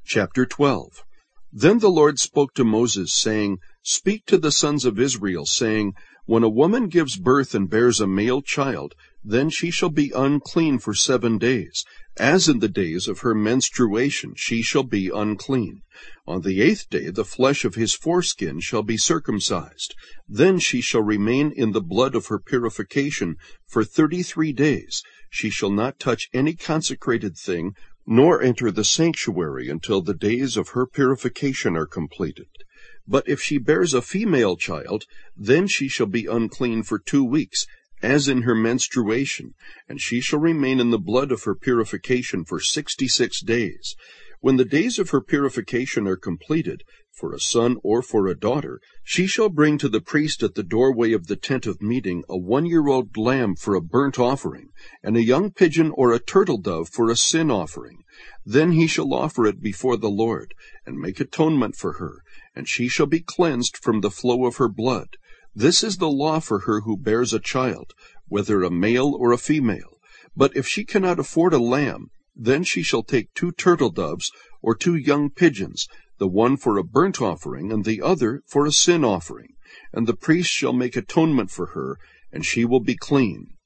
Chapter 12. Then the Lord spoke to Moses, saying, Speak to the sons of Israel, saying, When a woman gives birth and bears a male child, then she shall be unclean for 7 days. As in the days of her menstruation she shall be unclean. On the 8th day the flesh of his foreskin shall be circumcised. Then she shall remain in the blood of her purification for 33 days. She shall not touch any consecrated thing, nor enter the sanctuary until the days of her purification are completed. But if she bears a female child, then she shall be unclean for 2 weeks, as in her menstruation, and she shall remain in the blood of her purification for 66 days. When the days of her purification are completed, for a son or for a daughter, she shall bring to the priest at the doorway of the tent of meeting a 1-year-old lamb for a burnt offering, and a young pigeon or a turtle dove for a sin offering. Then he shall offer it before the Lord, and make atonement for her, and she shall be cleansed from the flow of her blood. This is the law for her who bears a child, whether a male or a female. But if she cannot afford a lamb, then she shall take 2 turtle doves or 2 young pigeons, the one for a burnt offering and the other for a sin offering. And the priest shall make atonement for her, and she will be clean.